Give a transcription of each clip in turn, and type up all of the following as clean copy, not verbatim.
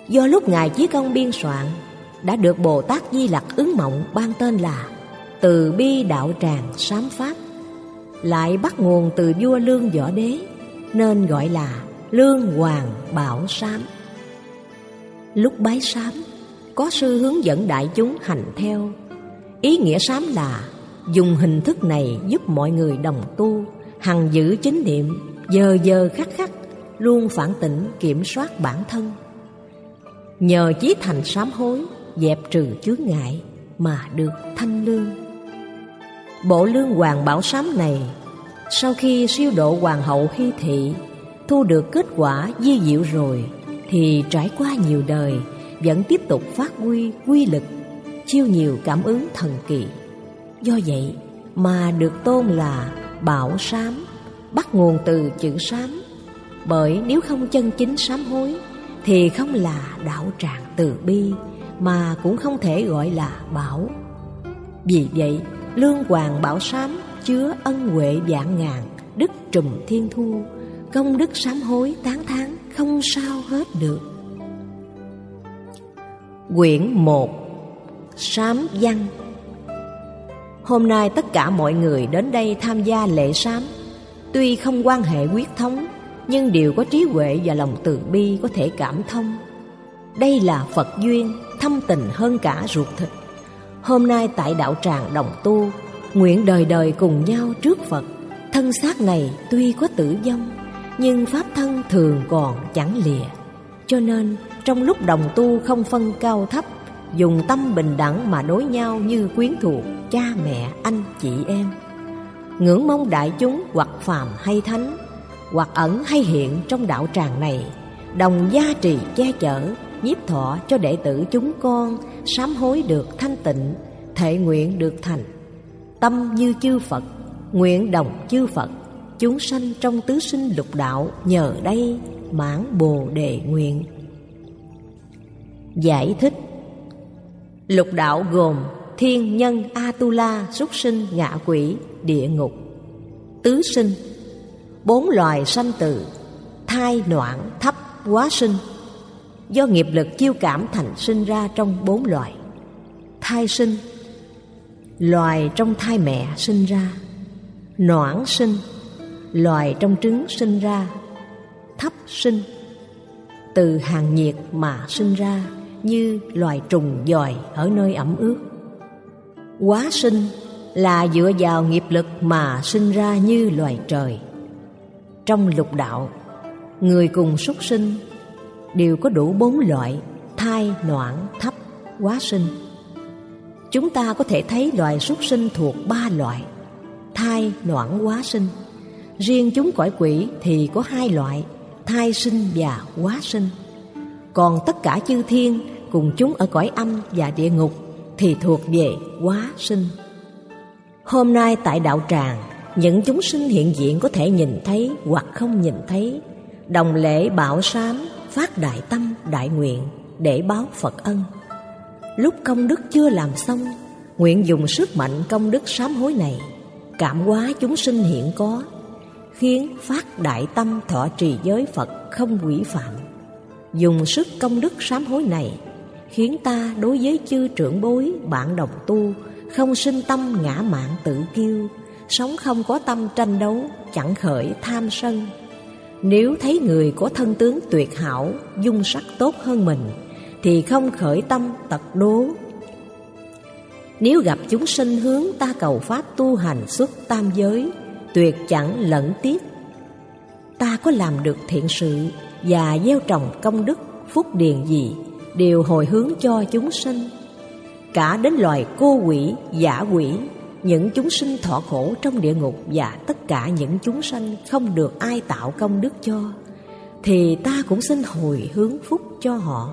do lúc Ngài Chí Công biên soạn đã được Bồ Tát Di Lặc ứng mộng ban tên là Từ Bi Đạo Tràng Sám Pháp, lại bắt nguồn từ vua Lương Võ Đế nên gọi là Lương Hoàng Bảo Sám. Lúc bái sám, có sư hướng dẫn đại chúng hành theo. Ý nghĩa sám là dùng hình thức này giúp mọi người đồng tu, hằng giữ chánh niệm, giờ giờ khắc khắc, luôn phản tỉnh kiểm soát bản thân. Nhờ chí thành sám hối, dẹp trừ chướng ngại mà được thanh lương. Bộ Lương Hoàng Bảo Sám này, sau khi siêu độ Hoàng hậu Hy Thị, thu được kết quả vi diệu rồi, thì trải qua nhiều đời vẫn tiếp tục phát huy quy lực, chiêu nhiều cảm ứng thần kỳ. Do vậy mà được tôn là Bảo Sám, bắt nguồn từ chữ sám. Bởi nếu không chân chính sám hối thì không là đạo tràng từ bi, mà cũng không thể gọi là bảo. Vì vậy Lương Hoàng Bảo Sám chứa ân huệ vạn ngàn, đức trùm thiên thu, công đức sám hối tán thán không sao hết được. Quyển 1 Sám Văn. Hôm nay tất cả mọi người đến đây tham gia lễ sám, tuy không quan hệ huyết thống, nhưng đều có trí huệ và lòng từ bi có thể cảm thông. Đây là Phật duyên, thâm tình hơn cả ruột thịt. Hôm nay tại đạo tràng đồng tu, nguyện đời đời cùng nhau trước Phật. Thân xác này tuy có tử vong, nhưng pháp thân thường còn chẳng lìa. Cho nên trong lúc đồng tu không phân cao thấp, dùng tâm bình đẳng mà đối nhau như quyến thuộc, cha mẹ, anh chị em. Ngưỡng mong đại chúng hoặc phàm hay thánh, hoặc ẩn hay hiện trong đạo tràng này, đồng gia trì che chở, nhiếp thọ cho đệ tử chúng con sám hối được thanh tịnh, thệ nguyện được thành. Tâm như chư Phật, nguyện đồng chư Phật, chúng sanh trong tứ sinh lục đạo nhờ đây mãn Bồ Đề nguyện. Giải thích. Lục đạo gồm thiên, nhân, Atula, súc sinh, ngạ quỷ, địa ngục. Tứ sinh, 4 loài sanh tử: thai, noãn, thấp, hóa sinh. Do nghiệp lực chiêu cảm thành sinh ra trong 4 loài. Thai sinh, loài trong thai mẹ sinh ra. Noãn sinh, loài trong trứng sinh ra. Thấp sinh, từ hàng nhiệt mà sinh ra, như loài trùng giòi ở nơi ẩm ướt. Hóa sinh là dựa vào nghiệp lực mà sinh ra như loài trời. Trong lục đạo, người cùng súc sinh đều có đủ 4 loại: thai, noãn, thấp, hóa sinh. Chúng ta có thể thấy loài súc sinh thuộc 3 loại: thai, noãn, hóa sinh. Riêng chúng cõi quỷ thì có 2 loại: thai sinh và hóa sinh. Còn tất cả chư thiên cùng chúng ở cõi âm và địa ngục thì thuộc về hóa sinh. Hôm nay tại đạo tràng, những chúng sinh hiện diện có thể nhìn thấy hoặc không nhìn thấy, đồng lễ bảo sám, phát đại tâm đại nguyện để báo Phật ân. Lúc công đức chưa làm xong, nguyện dùng sức mạnh công đức sám hối này cảm hóa chúng sinh hiện có, khiến phát đại tâm thọ trì giới Phật không hủy phạm. Dùng sức công đức sám hối này khiến ta đối với chư trưởng bối bạn đồng tu không sinh tâm ngã mạn tự kiêu, sống không có tâm tranh đấu, chẳng khởi tham sân. Nếu thấy người có thân tướng tuyệt hảo, dung sắc tốt hơn mình thì không khởi tâm tật đố. Nếu gặp chúng sinh hướng ta cầu pháp tu hành xuất tam giới, tuyệt chẳng lẫn tiếc. Ta có làm được thiện sự và gieo trồng công đức phúc điền gì đều hồi hướng cho chúng sinh. Cả đến loài cô quỷ, dã quỷ, những chúng sinh thọ khổ trong địa ngục và tất cả những chúng sanh không được ai tạo công đức cho, thì ta cũng xin hồi hướng phúc cho họ.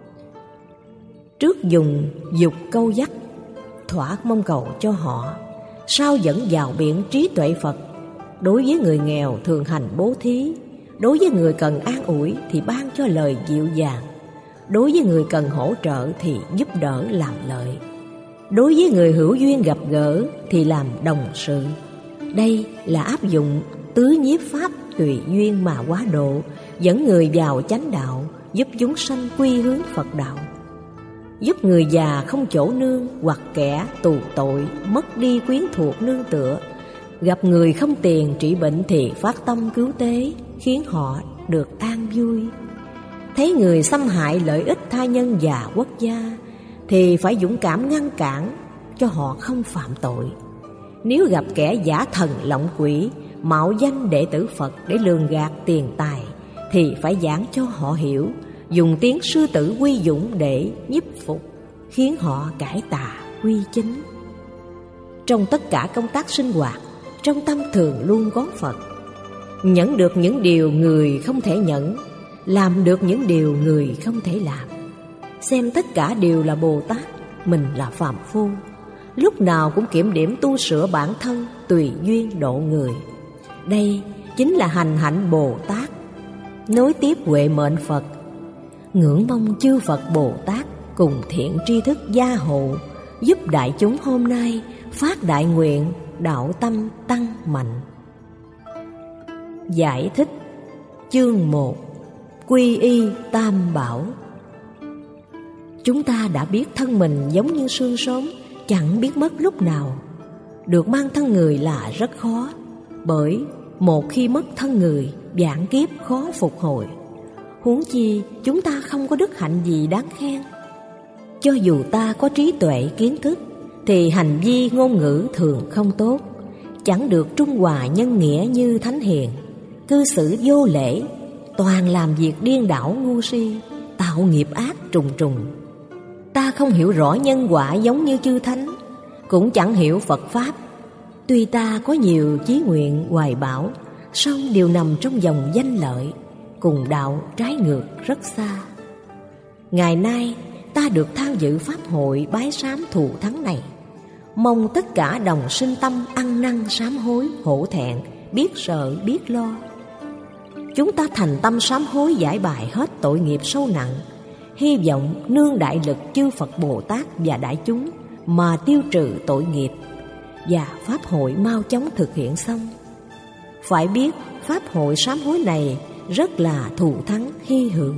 Trước dùng dục câu dắt, thỏa mong cầu cho họ, sau dẫn vào biển trí tuệ Phật. Đối với người nghèo thường hành bố thí, đối với người cần an ủi thì ban cho lời dịu dàng, đối với người cần hỗ trợ thì giúp đỡ làm lợi, đối với người hữu duyên gặp gỡ thì làm đồng sự. Đây là áp dụng tứ nhiếp pháp tùy duyên mà hóa độ, dẫn người vào chánh đạo, giúp chúng sanh quy hướng Phật đạo, giúp người già không chỗ nương hoặc kẻ tù tội mất đi quyến thuộc nương tựa, gặp người không tiền trị bệnh thì phát tâm cứu tế, khiến họ được an vui. Thấy người xâm hại lợi ích tha nhân và quốc gia thì phải dũng cảm ngăn cản cho họ không phạm tội. Nếu gặp kẻ giả thần lộng quỷ, mạo danh đệ tử Phật để lường gạt tiền tài thì phải giảng cho họ hiểu, dùng tiếng sư tử quy dũng để nhiếp phục, khiến họ cải tà quy chính. Trong tất cả công tác sinh hoạt, trong tâm thường luôn có Phật. Nhẫn được những điều người không thể nhẫn, làm được những điều người không thể làm. Xem tất cả đều là Bồ Tát, mình là phàm phu. Lúc nào cũng kiểm điểm tu sửa bản thân, tùy duyên độ người. Đây chính là hành hạnh Bồ Tát, nối tiếp huệ mệnh Phật. Ngưỡng mong chư Phật Bồ Tát cùng thiện tri thức gia hộ, giúp đại chúng hôm nay phát đại nguyện, đạo tâm tăng mạnh. Giải thích chương 1: Quy y Tam Bảo. Chúng ta đã biết thân mình giống như xương sớm, chẳng biết mất lúc nào. Được mang thân người là rất khó, bởi một khi mất thân người, vạn kiếp khó phục hồi. Huống chi chúng ta không có đức hạnh gì đáng khen. Cho dù ta có trí tuệ kiến thức, thì hành vi ngôn ngữ thường không tốt, chẳng được trung hòa nhân nghĩa như thánh hiền. Cư xử vô lễ, toàn làm việc điên đảo ngu si, tạo nghiệp ác trùng trùng. Ta không hiểu rõ nhân quả giống như chư thánh, cũng chẳng hiểu Phật Pháp. Tuy ta có nhiều chí nguyện hoài bão, song đều nằm trong vòng danh lợi, cùng đạo trái ngược rất xa. Ngày nay ta được tham dự Pháp hội bái sám thù thắng này, mong tất cả đồng sinh tâm ăn năn sám hối hổ thẹn, biết sợ biết lo. Chúng ta thành tâm sám hối giải bài hết tội nghiệp sâu nặng, hy vọng nương đại lực chư Phật Bồ Tát và đại chúng mà tiêu trừ tội nghiệp, và Pháp hội mau chóng thực hiện xong. Phải biết Pháp hội sám hối này rất là thù thắng hy hữu.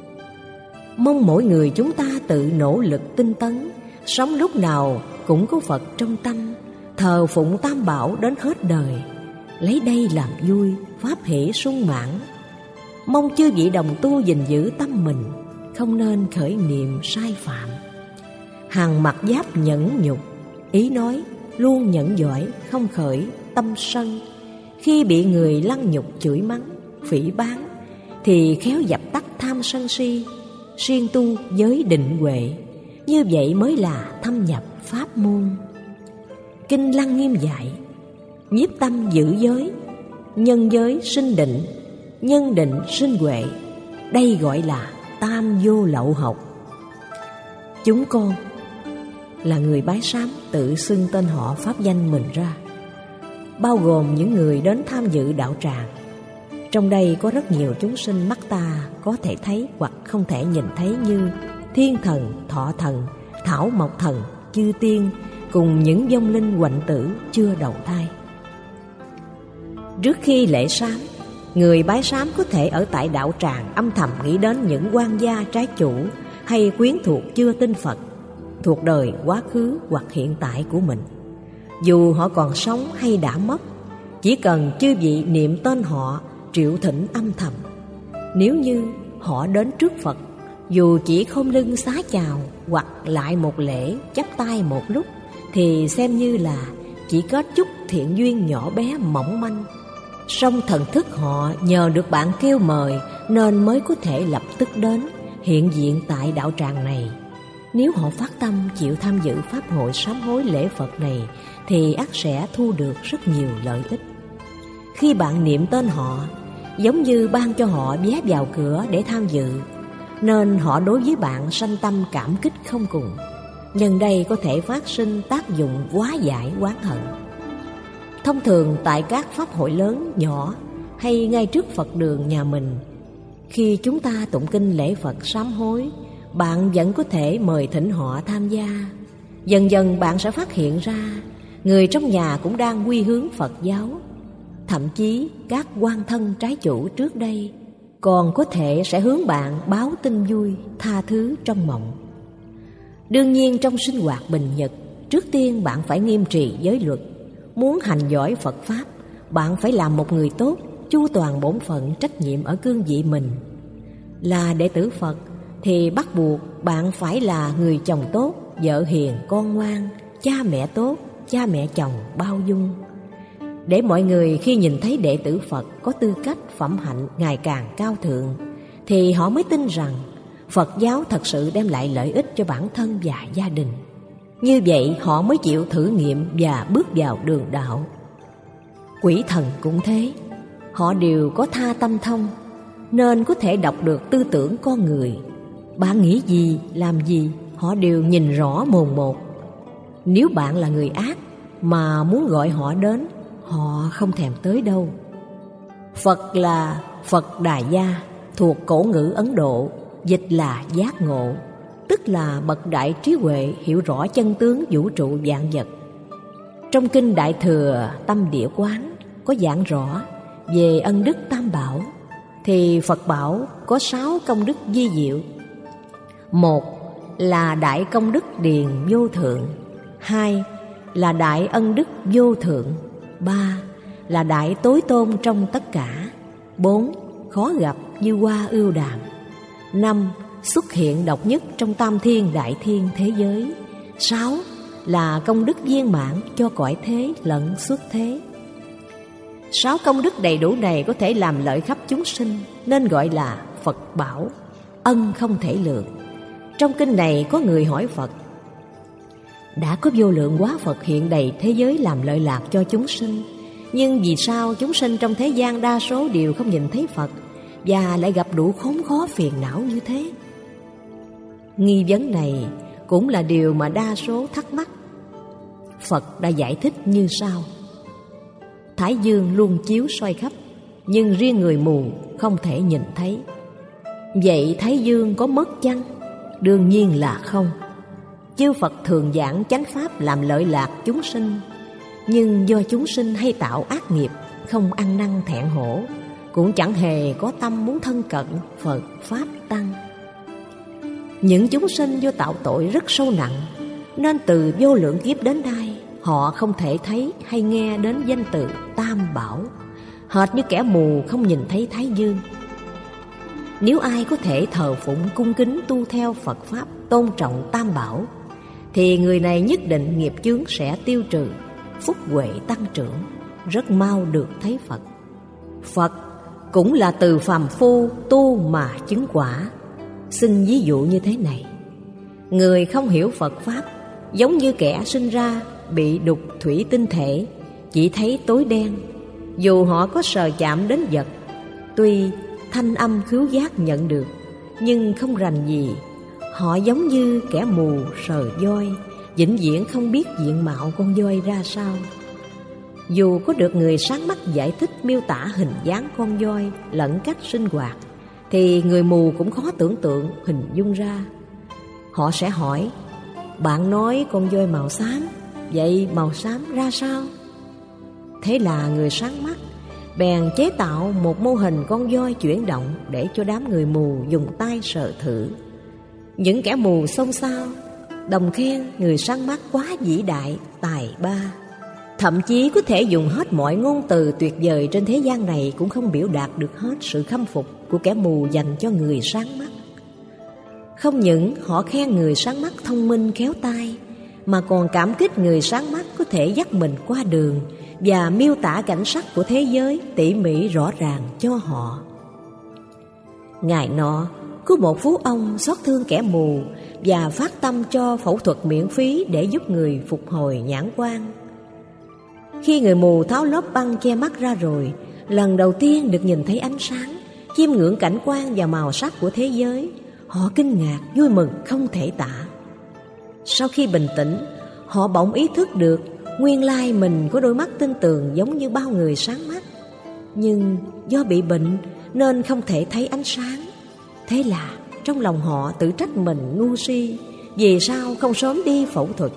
Mong mỗi người chúng ta tự nỗ lực tinh tấn, sống lúc nào cũng có Phật trong tâm, thờ phụng Tam Bảo đến hết đời, lấy đây làm vui, pháp hỷ sung mãn. Mong chư vị đồng tu gìn giữ tâm mình, không nên khởi niệm sai phạm. Hằng mặc giáp nhẫn nhục, ý nói luôn nhẫn giỏi, không khởi tâm sân. Khi bị người lăng nhục chửi mắng, phỉ báng thì khéo dập tắt tham sân si, siêng tu giới định huệ. Như vậy mới là thâm nhập pháp môn. Kinh Lăng Nghiêm dạy: nhiếp tâm giữ giới, nhân giới sinh định, nhân định sinh huệ. Đây gọi là tam vô lậu học. Chúng con là người bái sám tự xưng tên họ pháp danh mình ra, bao gồm những người đến tham dự đạo tràng. Trong đây có rất nhiều chúng sinh mắt ta có thể thấy hoặc không thể nhìn thấy, như thiên thần, thọ thần, thảo mộc thần, chư tiên, cùng những vong linh hoạnh tử chưa đầu thai. Trước khi lễ sám, người bái sám có thể ở tại đạo tràng âm thầm nghĩ đến những quan gia trái chủ hay quyến thuộc chưa tin Phật, thuộc đời quá khứ hoặc hiện tại của mình. Dù họ còn sống hay đã mất, chỉ cần chư vị niệm tên họ, triệu thỉnh âm thầm. Nếu như họ đến trước Phật, dù chỉ khom lưng xá chào hoặc lại một lễ chắp tay một lúc, thì xem như là chỉ có chút thiện duyên nhỏ bé mỏng manh. Song thần thức họ nhờ được bạn kêu mời nên mới có thể lập tức đến hiện diện tại đạo tràng này. Nếu họ phát tâm chịu tham dự pháp hội sám hối lễ Phật này thì ắt sẽ thu được rất nhiều lợi ích. Khi bạn niệm tên họ, giống như ban cho họ vé vào cửa để tham dự, nên họ đối với bạn sanh tâm cảm kích không cùng. Nhân đây có thể phát sinh tác dụng hóa giải oán hận. Thông thường tại các pháp hội lớn nhỏ hay ngay trước Phật đường nhà mình, khi chúng ta tụng kinh lễ Phật sám hối, bạn vẫn có thể mời thỉnh họ tham gia. Dần dần bạn sẽ phát hiện ra người trong nhà cũng đang quy hướng Phật giáo. Thậm chí các quan thân trái chủ trước đây còn có thể sẽ hướng bạn báo tin vui, tha thứ trong mộng. Đương nhiên trong sinh hoạt bình nhật, trước tiên bạn phải nghiêm trì giới luật. Muốn hành giỏi Phật Pháp, bạn phải làm một người tốt, chu toàn bổn phận trách nhiệm ở cương vị mình. Là đệ tử Phật thì bắt buộc bạn phải là người chồng tốt, vợ hiền, con ngoan, cha mẹ tốt, cha mẹ chồng bao dung. Để mọi người khi nhìn thấy đệ tử Phật có tư cách phẩm hạnh ngày càng cao thượng, thì họ mới tin rằng Phật giáo thật sự đem lại lợi ích cho bản thân và gia đình. Như vậy họ mới chịu thử nghiệm và bước vào đường đạo. Quỷ thần cũng thế, họ đều có tha tâm thông, nên có thể đọc được tư tưởng con người. Bạn nghĩ gì, làm gì, họ đều nhìn rõ mồn một. Nếu bạn là người ác mà muốn gọi họ đến, họ không thèm tới đâu. Phật là Phật Đà Gia, thuộc cổ ngữ Ấn Độ, dịch là giác ngộ, tức là bậc đại trí huệ hiểu rõ chân tướng vũ trụ vạn vật. Trong kinh Đại Thừa Tâm Địa Quán có giảng rõ về ân đức tam bảo, thì Phật bảo có 6 công đức vi diệu. 1 là đại công đức điền vô thượng, 2 là đại ân đức vô thượng, 3 là đại tối tôn trong tất cả, 4 khó gặp như hoa ưu đàm, 5 xuất hiện độc nhất trong tam thiên đại thiên thế giới, 6 là công đức viên mãn cho cõi thế lẫn xuất thế. 6 công đức đầy đủ này có thể làm lợi khắp chúng sinh, nên gọi là Phật bảo, ân không thể lượng. Trong kinh này có người hỏi Phật: đã có vô lượng hóa Phật hiện đầy thế giới làm lợi lạc cho chúng sinh, nhưng vì sao chúng sinh trong thế gian đa số đều không nhìn thấy Phật và lại gặp đủ khốn khó phiền não như thế? Nghi vấn này cũng là điều mà đa số thắc mắc. Phật đã giải thích như sau: Thái dương luôn chiếu soi khắp, nhưng riêng người mù không thể nhìn thấy. Vậy Thái dương có mất chăng? Đương nhiên là không. Chư Phật thường giảng chánh pháp làm lợi lạc chúng sinh, nhưng do chúng sinh hay tạo ác nghiệp, không ăn năn thẹn hổ, cũng chẳng hề có tâm muốn thân cận Phật Pháp Tăng. Những chúng sinh do tạo tội rất sâu nặng, nên từ vô lượng kiếp đến nay họ không thể thấy hay nghe đến danh từ Tam Bảo, hệt như kẻ mù không nhìn thấy Thái Dương. Nếu ai có thể thờ phụng cung kính tu theo Phật Pháp, tôn trọng Tam Bảo, thì người này nhất định nghiệp chướng sẽ tiêu trừ, phúc huệ tăng trưởng, rất mau được thấy Phật. Phật cũng là từ phàm phu tu mà chứng quả. Xin ví dụ như thế này: người không hiểu Phật Pháp giống như kẻ sinh ra bị đục thủy tinh thể, chỉ thấy tối đen. Dù họ có sờ chạm đến vật, tuy thanh âm khứu giác nhận được, nhưng không rành gì. Họ giống như kẻ mù sờ voi, vĩnh viễn không biết diện mạo con voi ra sao. Dù có được người sáng mắt giải thích miêu tả hình dáng con voi lẫn cách sinh hoạt, thì người mù cũng khó tưởng tượng hình dung ra. Họ sẽ hỏi: bạn nói con voi màu xám, vậy màu xám ra sao? Thế là người sáng mắt bèn chế tạo một mô hình con voi chuyển động để cho đám người mù dùng tay sờ thử. Những kẻ mù xôn xao, đồng khen người sáng mắt quá vĩ đại, tài ba. Thậm chí có thể dùng hết mọi ngôn từ tuyệt vời trên thế gian này cũng không biểu đạt được hết sự khâm phục của kẻ mù dành cho người sáng mắt. Không những họ khen người sáng mắt thông minh khéo tay, mà còn cảm kích người sáng mắt có thể dắt mình qua đường và miêu tả cảnh sắc của thế giới tỉ mỉ rõ ràng cho họ. Ngày nọ, có một phú ông xót thương kẻ mù và phát tâm cho phẫu thuật miễn phí để giúp người phục hồi nhãn quan. Khi người mù tháo lớp băng che mắt ra rồi, lần đầu tiên được nhìn thấy ánh sáng, chiêm ngưỡng cảnh quan và màu sắc của thế giới, họ kinh ngạc, vui mừng không thể tả. Sau khi bình tĩnh, họ bỗng ý thức được nguyên lai mình có đôi mắt tinh tường giống như bao người sáng mắt, nhưng do bị bệnh nên không thể thấy ánh sáng. Thế là trong lòng họ tự trách mình ngu si, vì sao không sớm đi phẫu thuật.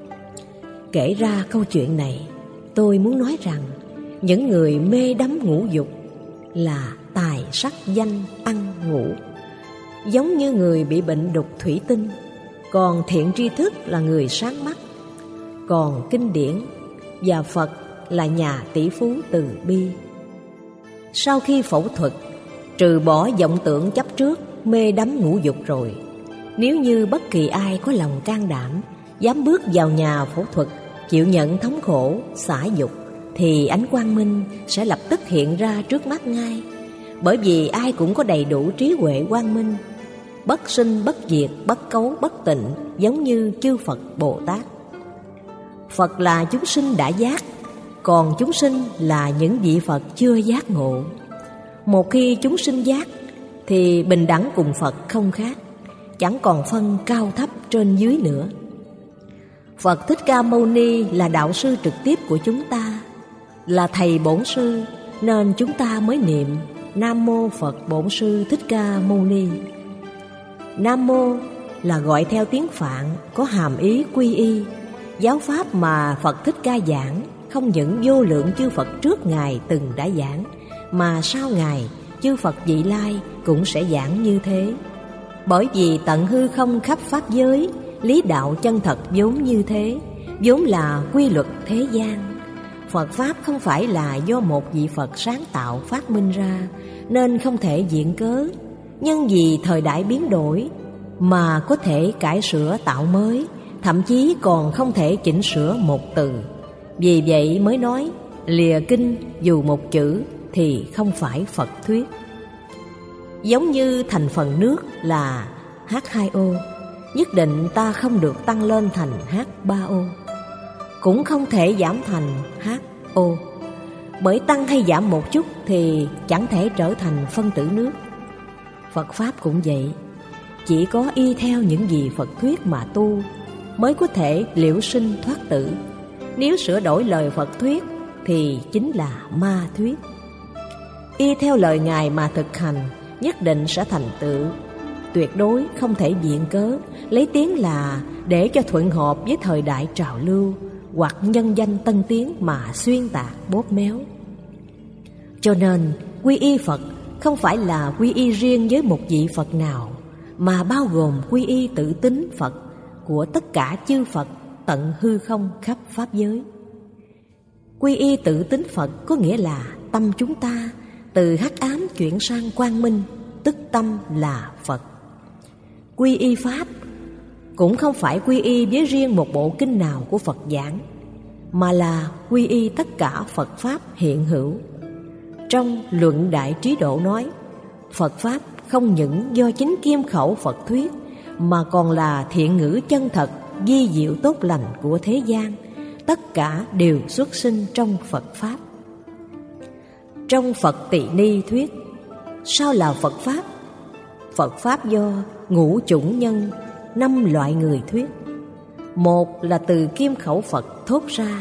Kể ra câu chuyện này, tôi muốn nói rằng những người mê đắm ngũ dục là tài sắc danh ăn ngủ, giống như người bị bệnh đục thủy tinh. Còn thiện tri thức là người sáng mắt. Còn kinh điển và Phật là nhà tỷ phú từ bi. Sau khi phẫu thuật, trừ bỏ vọng tưởng chấp trước, mê đắm ngũ dục rồi, nếu như bất kỳ ai có lòng can đảm, dám bước vào nhà phẫu thuật, chịu nhận thống khổ, xả dục, thì ánh quang minh sẽ lập tức hiện ra trước mắt ngay. Bởi vì ai cũng có đầy đủ trí huệ quang minh, bất sinh bất diệt, bất cấu bất tịnh, giống như chư Phật Bồ Tát. Phật là chúng sinh đã giác, còn chúng sinh là những vị Phật chưa giác ngộ. Một khi chúng sinh giác thì bình đẳng cùng Phật không khác, chẳng còn phân cao thấp trên dưới nữa. Phật Thích Ca Mâu Ni là đạo sư trực tiếp của chúng ta, là thầy bổn sư, nên chúng ta mới niệm Nam Mô Phật Bổn Sư Thích Ca Mâu Ni. Nam Mô là gọi theo tiếng Phạn, có hàm ý quy y. Giáo pháp mà Phật Thích Ca giảng không những vô lượng chư Phật trước Ngài từng đã giảng, mà sau Ngài chư Phật vị lai cũng sẽ giảng như thế. Bởi vì tận hư không khắp pháp giới, lý đạo chân thật vốn như thế, vốn là quy luật thế gian. Phật Pháp không phải là do một vị Phật sáng tạo phát minh ra, nên không thể viện cớ. Nhưng vì thời đại biến đổi mà có thể cải sửa tạo mới, thậm chí còn không thể chỉnh sửa một từ. Vì vậy mới nói lìa kinh dù một chữ thì không phải Phật thuyết. Giống như thành phần nước là H2O, nhất định ta không được tăng lên thành H3O, cũng không thể giảm thành HO. Bởi tăng hay giảm một chút thì chẳng thể trở thành phân tử nước. Phật Pháp cũng vậy, chỉ có y theo những gì Phật thuyết mà tu mới có thể liễu sinh thoát tử. Nếu sửa đổi lời Phật thuyết thì chính là ma thuyết. Y theo lời Ngài mà thực hành, nhất định sẽ thành tựu. Tuyệt đối không thể viện cớ, lấy tiếng là để cho thuận hợp với thời đại trào lưu hoặc nhân danh tân tiến mà xuyên tạc bóp méo. Cho nên quy y Phật không phải là quy y riêng với một vị Phật nào, mà bao gồm quy y tự tính Phật của tất cả chư Phật tận hư không khắp pháp giới. Quy y tự tính Phật có nghĩa là tâm chúng ta từ hắc ám chuyển sang quang minh, tức tâm là Phật. Quy y Pháp cũng không phải quy y với riêng một bộ kinh nào của Phật giảng, mà là quy y tất cả Phật Pháp hiện hữu. Trong Luận Đại Trí Độ nói, Phật Pháp không những do chính kim khẩu Phật thuyết, mà còn là thiện ngữ chân thật, vi diệu tốt lành của thế gian. Tất cả đều xuất sinh trong Phật Pháp. Trong Phật Tỳ Ni thuyết, sao là Phật Pháp? Phật Pháp do ngũ chủng nhân, 5 loại người thuyết. Một là từ kim khẩu Phật thốt ra,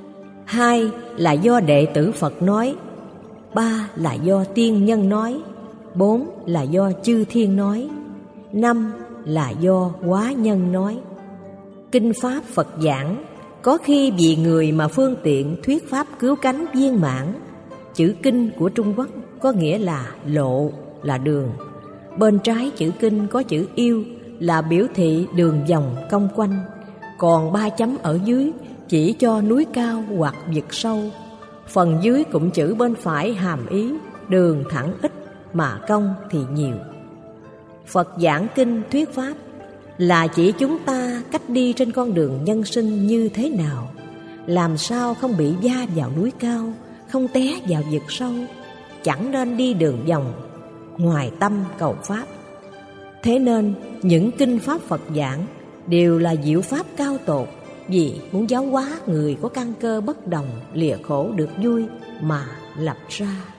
2 là do đệ tử Phật nói, 3 là do tiên nhân nói, 4 là do chư thiên nói, 5 là do hóa nhân nói. Kinh Pháp Phật giảng, có khi vì người mà phương tiện thuyết Pháp cứu cánh viên mãn. Chữ kinh của Trung Quốc có nghĩa là lộ, là đường. Bên trái chữ kinh có chữ yêu, là biểu thị đường vòng cong quanh. Còn 3 chấm ở dưới chỉ cho núi cao hoặc vực sâu. Phần dưới cụm chữ bên phải hàm ý đường thẳng ít mà cong thì nhiều. Phật giảng kinh thuyết Pháp là chỉ chúng ta cách đi trên con đường nhân sinh như thế nào, làm sao không bị va vào núi cao, không té vào vực sâu, chẳng nên đi đường vòng, ngoài tâm cầu Pháp. Thế nên những kinh Pháp Phật giảng đều là diệu Pháp cao tột, vì muốn giáo hóa người có căn cơ bất đồng, lìa khổ được vui mà lập ra.